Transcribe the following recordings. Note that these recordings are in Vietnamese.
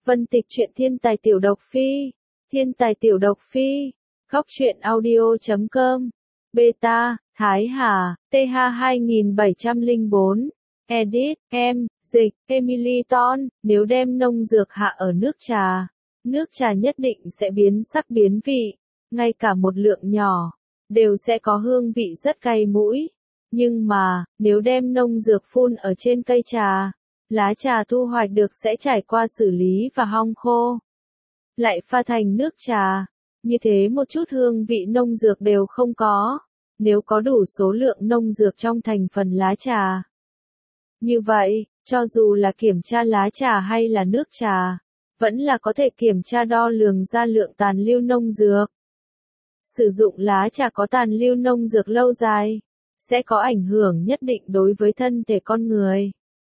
Vân Tịch truyện thiên tài tiểu độc phi. Thiên tài tiểu độc phi. Góc truyện audio.com. Beta, Thái Hà, TH 2704. Edit, dịch, Emily Ton. Nếu đem nông dược hạ ở nước trà nhất định sẽ biến sắc biến vị. Ngay cả một lượng nhỏ, đều sẽ có hương vị rất cay mũi. Nhưng mà, nếu đem nông dược phun ở trên cây trà, lá trà thu hoạch được sẽ trải qua xử lý và hong khô. Lại pha thành nước trà. Như thế một chút hương vị nông dược đều không có. Nếu có đủ số lượng nông dược trong thành phần lá trà. Như vậy, cho dù là kiểm tra lá trà hay là nước trà, vẫn là có thể kiểm tra đo lường ra lượng tàn lưu nông dược. Sử dụng lá trà có tàn lưu nông dược lâu dài, sẽ có ảnh hưởng nhất định đối với thân thể con người.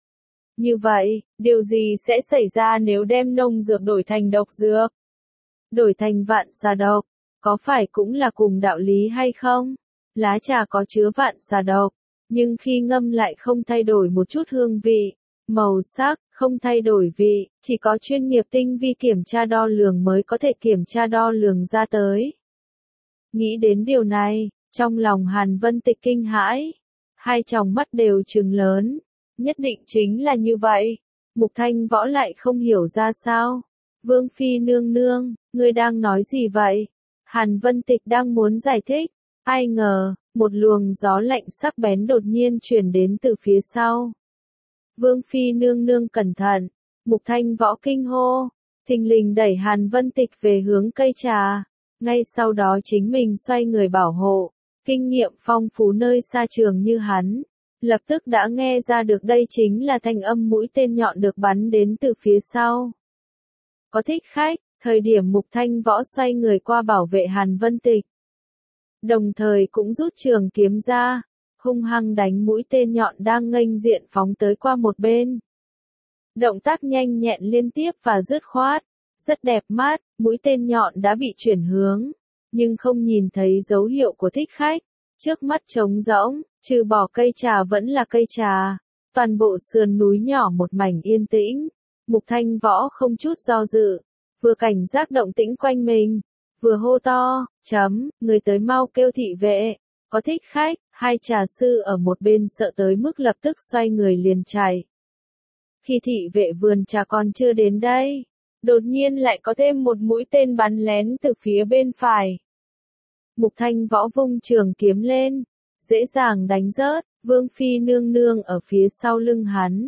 Như vậy, điều gì sẽ xảy ra nếu đem nông dược đổi thành độc dược? Đổi thành vạn xà độc, có phải cũng là cùng đạo lý hay không? Lá trà có chứa vạn xà độc, nhưng khi ngâm lại không thay đổi một chút hương vị, màu sắc, không thay đổi vị, chỉ có chuyên nghiệp tinh vi kiểm tra đo lường mới có thể kiểm tra đo lường ra tới. Nghĩ đến điều này, trong lòng Hàn Vân Tịch kinh hãi, hai tròng mắt đều trừng lớn, nhất định chính là như vậy. Mục Thanh Võ lại không hiểu ra sao. Vương Phi nương nương, ngươi đang nói gì vậy? Hàn Vân Tịch đang muốn giải thích, ai ngờ, một luồng gió lạnh sắc bén đột nhiên truyền đến từ phía sau. Vương Phi nương nương cẩn thận, Mục Thanh Võ kinh hô, thình lình đẩy Hàn Vân Tịch về hướng cây trà, ngay sau đó chính mình xoay người bảo hộ. Kinh nghiệm phong phú nơi xa trường như hắn, lập tức đã nghe ra được đây chính là thanh âm mũi tên nhọn được bắn đến từ phía sau. Có thích khách, thời điểm Mục Thanh Võ xoay người qua bảo vệ Hàn Vân Tịch. Đồng thời cũng rút trường kiếm ra, hung hăng đánh mũi tên nhọn đang nghênh diện phóng tới qua một bên. Động tác nhanh nhẹn liên tiếp và dứt khoát, rất đẹp mắt, mũi tên nhọn đã bị chuyển hướng, nhưng không nhìn thấy dấu hiệu của thích khách. Trước mắt trống rỗng, trừ bỏ cây trà vẫn là cây trà, toàn bộ sườn núi nhỏ một mảnh yên tĩnh. Mục Thanh Võ không chút do dự, vừa cảnh giác động tĩnh quanh mình, vừa hô to, người tới mau kêu thị vệ, có thích khách. Hai trà sư ở một bên sợ tới mức lập tức xoay người liền chạy. Khi thị vệ vườn trà còn chưa đến đây, đột nhiên lại có thêm một mũi tên bắn lén từ phía bên phải. Mục Thanh Võ vung trường kiếm lên, dễ dàng đánh rớt. Vương Phi nương nương ở phía sau lưng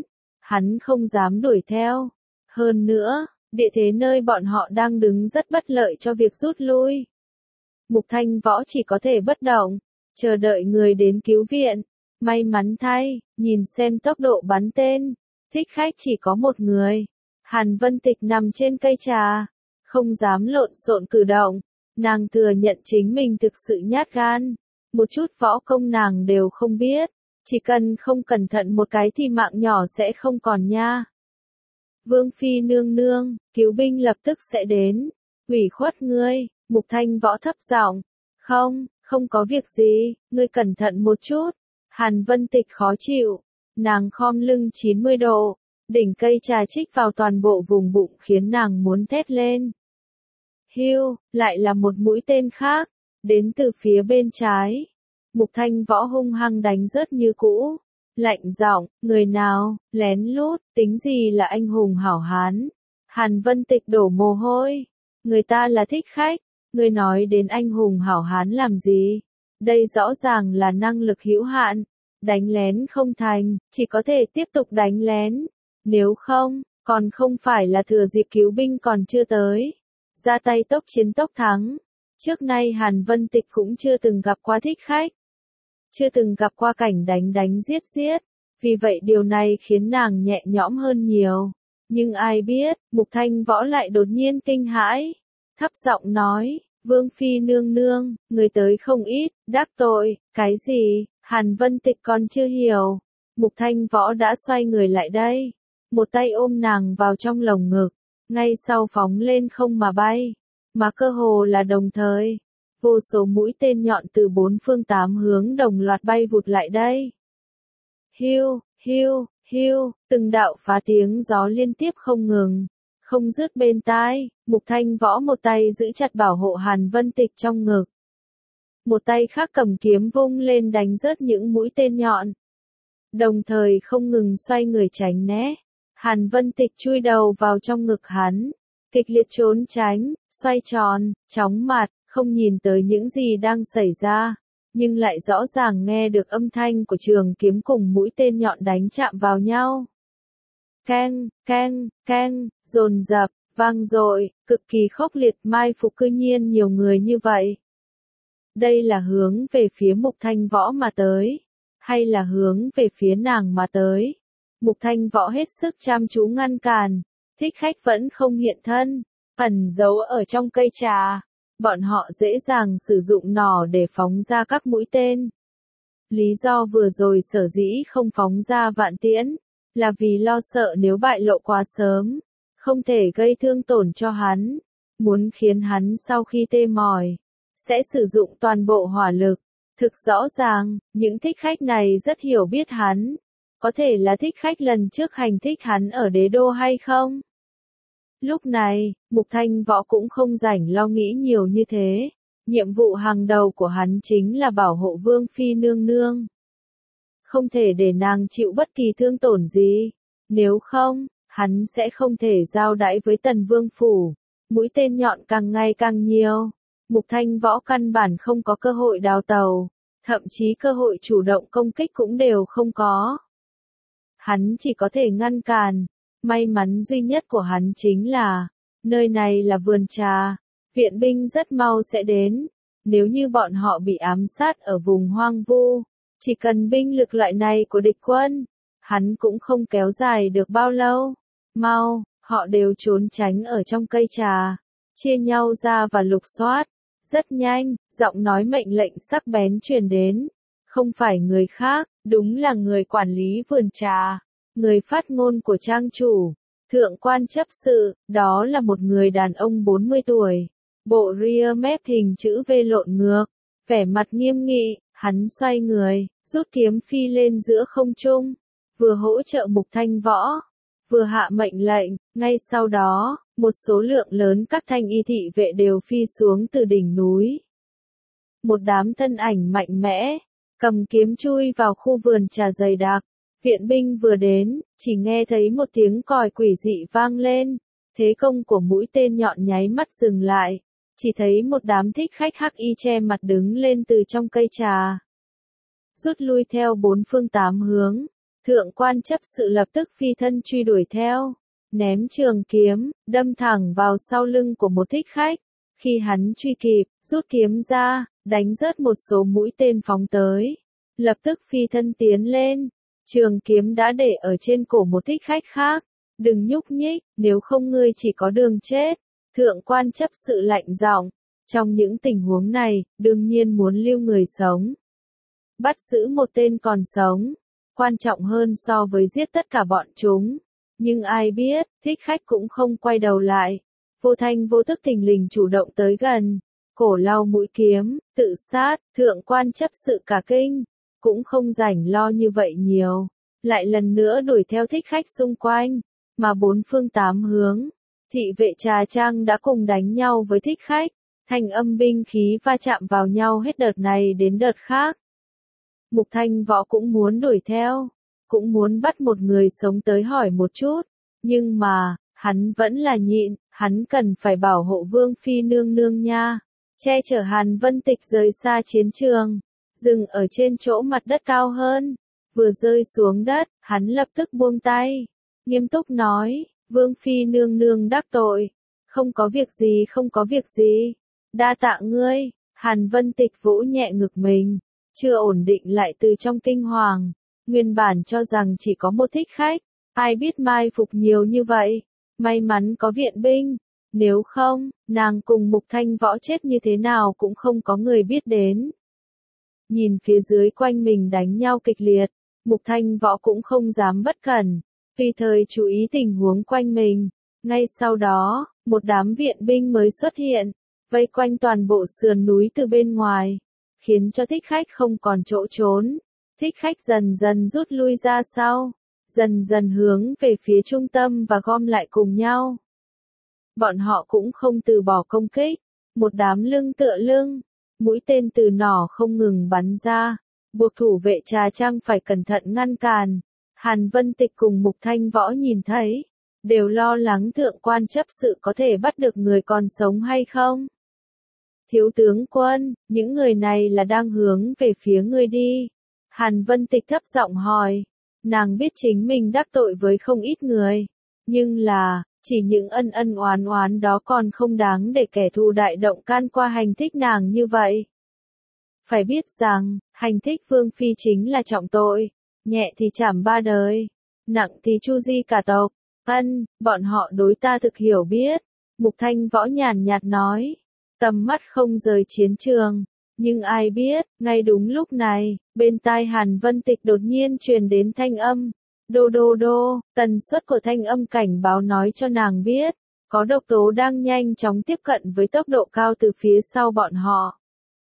hắn không dám đuổi theo. Hơn nữa, địa thế nơi bọn họ đang đứng rất bất lợi cho việc rút lui. Mục Thanh Võ chỉ có thể bất động, chờ đợi người đến cứu viện. May mắn thay, nhìn xem tốc độ bắn tên, thích khách chỉ có một người. Hàn Vân Tịch nằm trên cây trà, không dám lộn xộn cử động. Nàng thừa nhận chính mình thực sự nhát gan, một chút võ công nàng đều không biết, chỉ cần không cẩn thận một cái thì mạng nhỏ sẽ không còn nha. Vương Phi nương nương, cứu binh lập tức sẽ đến, ủy khuất ngươi. Mục Thanh Võ thấp giọng, không có việc gì, ngươi cẩn thận một chút. Hàn Vân Tịch khó chịu, nàng khom lưng 90 độ, đỉnh cây trà chích vào toàn bộ vùng bụng khiến nàng muốn thét lên. Hiu, lại là một mũi tên khác, đến từ phía bên trái. Mục Thanh Võ hung hăng đánh rớt như cũ, lạnh giọng, người nào, lén lút, tính gì là anh hùng hảo hán. Hàn Vân Tịch đổ mồ hôi, người ta là thích khách, người nói đến anh hùng hảo hán làm gì? Đây rõ ràng là năng lực hữu hạn, đánh lén không thành, chỉ có thể tiếp tục đánh lén, nếu không, còn không phải là thừa dịp cứu binh còn chưa tới. Ra tay tốc chiến tốc thắng. Trước nay Hàn Vân Tịch cũng chưa từng gặp qua thích khách. Chưa từng gặp qua cảnh đánh giết. Vì vậy điều này khiến nàng nhẹ nhõm hơn nhiều. Nhưng ai biết, Mục Thanh Võ lại đột nhiên kinh hãi. Thấp giọng nói, Vương Phi nương nương, người tới không ít, đắc tội, cái gì? Hàn Vân Tịch còn chưa hiểu. Mục Thanh Võ đã xoay người lại đây. Một tay ôm nàng vào trong lồng ngực. Ngay sau phóng lên không mà bay, mà cơ hồ là đồng thời, vô số mũi tên nhọn từ bốn phương tám hướng đồng loạt bay vụt lại đây. Hiu, hiu, hiu, từng đạo phá tiếng gió liên tiếp không ngừng, không dứt bên tai, Mục Thanh Võ một tay giữ chặt bảo hộ Hàn Vân Tịch trong ngực. Một tay khác cầm kiếm vung lên đánh rớt những mũi tên nhọn. Đồng thời không ngừng xoay người tránh né. Hàn Vân Tịch chui đầu vào trong ngực hắn. Kịch liệt trốn tránh, xoay tròn, chóng mặt, không nhìn tới những gì đang xảy ra. Nhưng lại rõ ràng nghe được âm thanh của trường kiếm cùng mũi tên nhọn đánh chạm vào nhau. Keng, keng, keng, dồn dập, vang dội, cực kỳ khốc liệt, mai phục cư nhiên nhiều người như vậy. Đây là hướng về phía Mục Thanh Võ mà tới, hay là hướng về phía nàng mà tới? Mục Thanh Võ hết sức chăm chú ngăn cản, thích khách vẫn không hiện thân, ẩn giấu ở trong cây trà. Bọn họ dễ dàng sử dụng nỏ để phóng ra các mũi tên. Lý do vừa rồi sở dĩ không phóng ra vạn tiễn, là vì lo sợ nếu bại lộ quá sớm, không thể gây thương tổn cho hắn, muốn khiến hắn sau khi tê mỏi, sẽ sử dụng toàn bộ hỏa lực. Thực rõ ràng, những thích khách này rất hiểu biết hắn, có thể là thích khách lần trước hành thích hắn ở đế đô hay không? Lúc này, Mục Thanh Võ cũng không rảnh lo nghĩ nhiều như thế. Nhiệm vụ hàng đầu của hắn chính là bảo hộ Vương Phi nương nương. Không thể để nàng chịu bất kỳ thương tổn gì. Nếu không, hắn sẽ không thể giao đãi với Tần Vương Phủ. Mũi tên nhọn càng ngày càng nhiều. Mục Thanh Võ căn bản không có cơ hội đào tàu. Thậm chí cơ hội chủ động công kích cũng đều không có. Hắn chỉ có thể ngăn cản. May mắn duy nhất của hắn chính là, nơi này là vườn trà, viện binh rất mau sẽ đến. Nếu như bọn họ bị ám sát ở vùng hoang vu, chỉ cần binh lực loại này của địch quân, hắn cũng không kéo dài được bao lâu. Mau, họ đều trốn tránh ở trong cây trà, chia nhau ra và lục soát. Rất nhanh, giọng nói mệnh lệnh sắc bén truyền đến. Không phải người khác, đúng là người quản lý vườn trà. Người phát ngôn của trang chủ, thượng quan chấp sự, đó là một người đàn ông 40 tuổi. Bộ ria mép hình chữ V lộn ngược, vẻ mặt nghiêm nghị, hắn xoay người, rút kiếm phi lên giữa không trung, vừa hỗ trợ Mục Thanh Võ, vừa hạ mệnh lệnh. Ngay sau đó, một số lượng lớn các thanh y thị vệ đều phi xuống từ đỉnh núi. Một đám thân ảnh mạnh mẽ, cầm kiếm chui vào khu vườn trà dày đặc. Viện binh vừa đến, chỉ nghe thấy một tiếng còi quỷ dị vang lên, thế công của mũi tên nhọn nháy mắt dừng lại, chỉ thấy một đám thích khách hắc y che mặt đứng lên từ trong cây trà. Rút lui theo bốn phương tám hướng, thượng quan chấp sự lập tức phi thân truy đuổi theo, ném trường kiếm, đâm thẳng vào sau lưng của một thích khách. Khi hắn truy kịp, rút kiếm ra, đánh rớt một số mũi tên phóng tới, lập tức phi thân tiến lên. Trường kiếm đã để ở trên cổ một thích khách khác. Đừng nhúc nhích, nếu không ngươi chỉ có đường chết. Thượng quan chấp sự lạnh giọng. Trong những tình huống này, đương nhiên muốn lưu người sống. Bắt giữ một tên còn sống. Quan trọng hơn so với giết tất cả bọn chúng. Nhưng ai biết, thích khách cũng không quay đầu lại. Vô thanh vô tức thình lình chủ động tới gần. Cổ lau mũi kiếm, tự sát, thượng quan chấp sự cả kinh. Cũng không rảnh lo như vậy nhiều, lại lần nữa đuổi theo thích khách xung quanh, mà bốn phương tám hướng, thị vệ trà trang đã cùng đánh nhau với thích khách, thanh âm binh khí va chạm vào nhau hết đợt này đến đợt khác. Mục Thanh Võ cũng muốn đuổi theo, cũng muốn bắt một người sống tới hỏi một chút, nhưng mà, hắn vẫn là nhịn, hắn cần phải bảo hộ Vương Phi nương nương nha, che chở Hàn Vân Tịch rời xa chiến trường. Dừng ở trên chỗ mặt đất cao hơn, vừa rơi xuống đất, hắn lập tức buông tay, nghiêm túc nói, Vương Phi nương nương đắc tội, không có việc gì không có việc gì, đa tạ ngươi. Hàn Vân Tịch vỗ nhẹ ngực mình, chưa ổn định lại từ trong kinh hoàng, nguyên bản cho rằng chỉ có một thích khách, ai biết mai phục nhiều như vậy, may mắn có viện binh, nếu không, nàng cùng Mục Thanh Võ chết như thế nào cũng không có người biết đến. Nhìn phía dưới quanh mình đánh nhau kịch liệt, Mục Thanh Võ cũng không dám bất cẩn, tùy thời chú ý tình huống quanh mình. Ngay sau đó, một đám viện binh mới xuất hiện, vây quanh toàn bộ sườn núi từ bên ngoài, khiến cho thích khách không còn chỗ trốn. Thích khách dần dần rút lui ra sau, dần dần hướng về phía trung tâm và gom lại cùng nhau. bọn họ cũng không từ bỏ công kích. Một đám lưng tựa lưng, mũi tên từ nỏ không ngừng bắn ra, buộc thủ vệ Trà Trang phải cẩn thận ngăn cản. Hàn Vân Tịch cùng Mục Thanh Võ nhìn thấy, đều lo lắng thượng quan chấp sự có thể bắt được người còn sống hay không. Thiếu tướng quân, những người này là đang hướng về phía ngươi đi. Hàn Vân Tịch thấp giọng hỏi, nàng biết chính mình đắc tội với không ít người, nhưng là, chỉ những ân ân oán oán đó còn không đáng để kẻ thù đại động can qua hành thích nàng như vậy. Phải biết rằng, hành thích Vương Phi chính là trọng tội, nhẹ thì trảm 3 đời, nặng thì chu di cả tộc. Bọn họ đối ta thực hiểu biết. Mục Thanh Võ nhàn nhạt nói, tầm mắt không rời chiến trường. Nhưng ai biết, ngay đúng lúc này, bên tai Hàn Vân Tịch đột nhiên truyền đến thanh âm. Đô đô đô, tần suất của thanh âm cảnh báo nói cho nàng biết, có độc tố đang nhanh chóng tiếp cận với tốc độ cao từ phía sau bọn họ.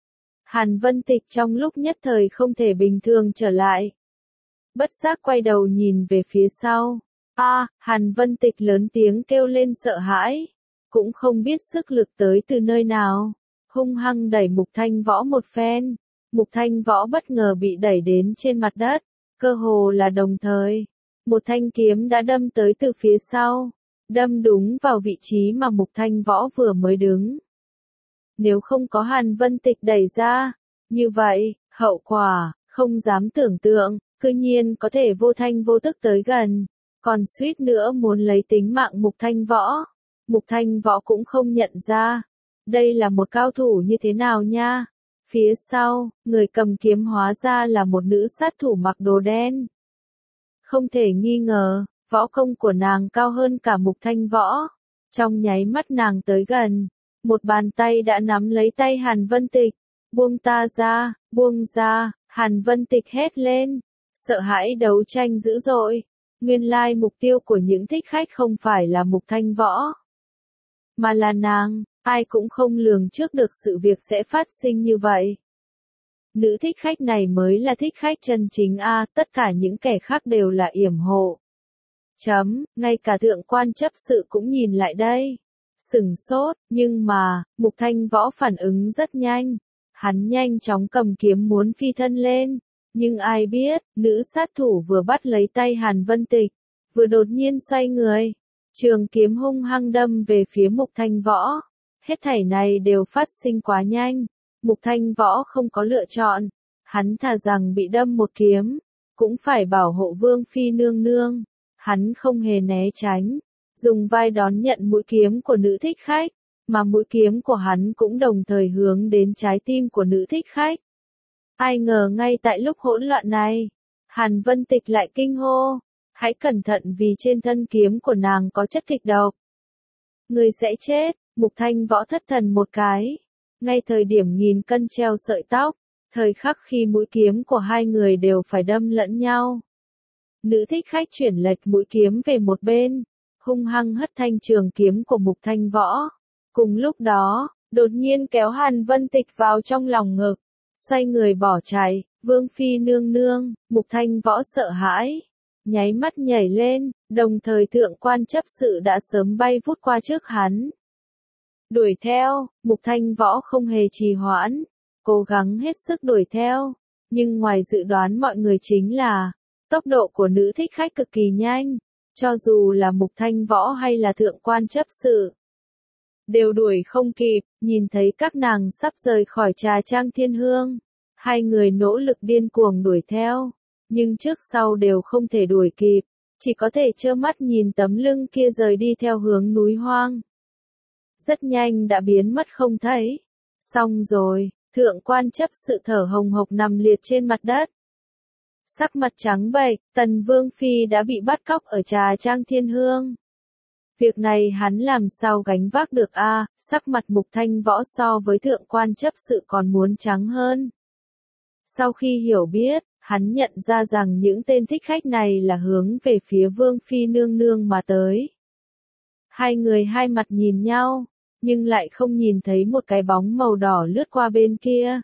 Hàn Vân Tịch trong lúc nhất thời không thể bình thường trở lại. Bất giác quay đầu nhìn về phía sau. Hàn Vân Tịch lớn tiếng kêu lên sợ hãi. Cũng không biết sức lực tới từ nơi nào. Hung hăng đẩy Mục Thanh Võ một phen. Mục Thanh Võ bất ngờ bị đẩy đến trên mặt đất. Cơ hồ là đồng thời. Một thanh kiếm đã đâm tới từ phía sau. Đâm đúng vào vị trí mà Mục Thanh Võ vừa mới đứng. Nếu không có Hàn Vân Tịch đẩy ra, như vậy, hậu quả, không dám tưởng tượng, cư nhiên có thể vô thanh vô tức tới gần, còn suýt nữa muốn lấy tính mạng Mục Thanh Võ. Mục Thanh Võ cũng không nhận ra, đây là một cao thủ như thế nào nha. Phía sau, người cầm kiếm hóa ra là một nữ sát thủ mặc đồ đen. Không thể nghi ngờ, võ công của nàng cao hơn cả Mục Thanh Võ. Trong nháy mắt nàng tới gần, một bàn tay đã nắm lấy tay Hàn Vân Tịch. Buông ta ra, buông ra, Hàn Vân Tịch hét lên, sợ hãi đấu tranh dữ dội. Nguyên lai mục tiêu của những thích khách không phải là Mục Thanh Võ, mà là nàng. Ai cũng không lường trước được sự việc sẽ phát sinh như vậy. Nữ thích khách này mới là thích khách chân chính tất cả những kẻ khác đều là yểm hộ. Ngay cả thượng quan chấp sự cũng nhìn lại đây. Sửng sốt, nhưng mà, Mục Thanh Võ phản ứng rất nhanh. Hắn nhanh chóng cầm kiếm muốn phi thân lên. Nhưng ai biết, nữ sát thủ vừa bắt lấy tay Hàn Vân Tịch, vừa đột nhiên xoay người. Trường kiếm hung hăng đâm về phía Mục Thanh Võ. Hết thảy này đều phát sinh quá nhanh. Mục Thanh Võ không có lựa chọn. Hắn thà rằng bị đâm một kiếm, cũng phải bảo hộ Vương Phi nương nương. Hắn không hề né tránh, dùng vai đón nhận mũi kiếm của nữ thích khách, mà mũi kiếm của hắn cũng đồng thời hướng đến trái tim của nữ thích khách. Ai ngờ ngay tại lúc hỗn loạn này, Hàn Vân Tịch lại kinh hô, hãy cẩn thận vì trên thân kiếm của nàng có chất kịch độc. Người sẽ chết. Mục Thanh Võ thất thần một cái. Ngay thời điểm nghìn cân treo sợi tóc, thời khắc khi mũi kiếm của hai người đều phải đâm lẫn nhau. Nữ thích khách chuyển lệch mũi kiếm về một bên, hung hăng hất thanh trường kiếm của Mục Thanh Võ. Cùng lúc đó, đột nhiên kéo Hàn Vân Tịch vào trong lòng ngực, xoay người bỏ chạy. Vương Phi nương nương, Mục Thanh Võ sợ hãi, nháy mắt nhảy lên, đồng thời thượng quan chấp sự đã sớm bay vút qua trước hắn. Đuổi theo, Mục Thanh Võ không hề trì hoãn, cố gắng hết sức đuổi theo, nhưng ngoài dự đoán mọi người chính là, tốc độ của nữ thích khách cực kỳ nhanh, cho dù là Mục Thanh Võ hay là thượng quan chấp sự, đều đuổi không kịp. Nhìn thấy các nàng sắp rời khỏi Trà Trang Thiên Hương, hai người nỗ lực điên cuồng đuổi theo, nhưng trước sau đều không thể đuổi kịp, chỉ có thể trơ mắt nhìn tấm lưng kia rời đi theo hướng núi hoang. Rất nhanh đã biến mất không thấy. Xong rồi, thượng quan chấp sự thở hồng hộc nằm liệt trên mặt đất. Sắc mặt trắng bệch, Tần Vương Phi đã bị bắt cóc ở Trà Trang Thiên Hương. Việc này hắn làm sao gánh vác được sắc mặt Mục Thanh Võ so với thượng quan chấp sự còn muốn trắng hơn. Sau khi hiểu biết, hắn nhận ra rằng những tên thích khách này là hướng về phía Vương Phi nương nương mà tới. Hai người hai mặt nhìn nhau, nhưng lại không nhìn thấy một cái bóng màu đỏ lướt qua bên kia.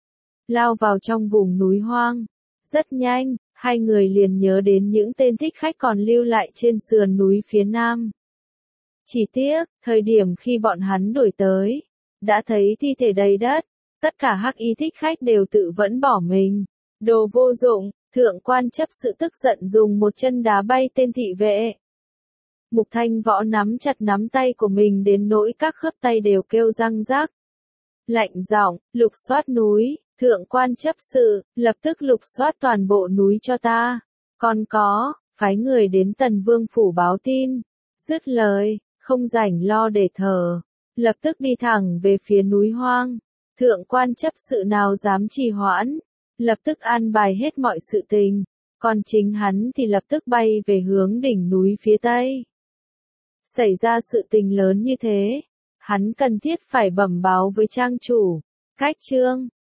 Lao vào trong vùng núi hoang. Rất nhanh, hai người liền nhớ đến những tên thích khách còn lưu lại trên sườn núi phía nam. Chỉ tiếc, thời điểm khi bọn hắn đuổi tới, đã thấy thi thể đầy đất, tất cả hắc y thích khách đều tự vẫn bỏ mình. Đồ vô dụng, thượng quan chấp sự tức giận dùng một chân đá bay tên thị vệ. Mục Thanh Võ nắm chặt nắm tay của mình đến nỗi các khớp tay đều kêu răng rắc. Lạnh giọng, lục soát núi, thượng quan chấp sự, lập tức lục soát toàn bộ núi cho ta. Còn có, phái người đến Tần Vương phủ báo tin. Dứt lời, không rảnh lo để thở, lập tức đi thẳng về phía núi hoang. Thượng quan chấp sự nào dám trì hoãn, lập tức an bài hết mọi sự tình, còn chính hắn thì lập tức bay về hướng đỉnh núi phía tây. Xảy ra sự tình lớn như thế, hắn cần thiết phải bẩm báo với trang chủ. Cách chương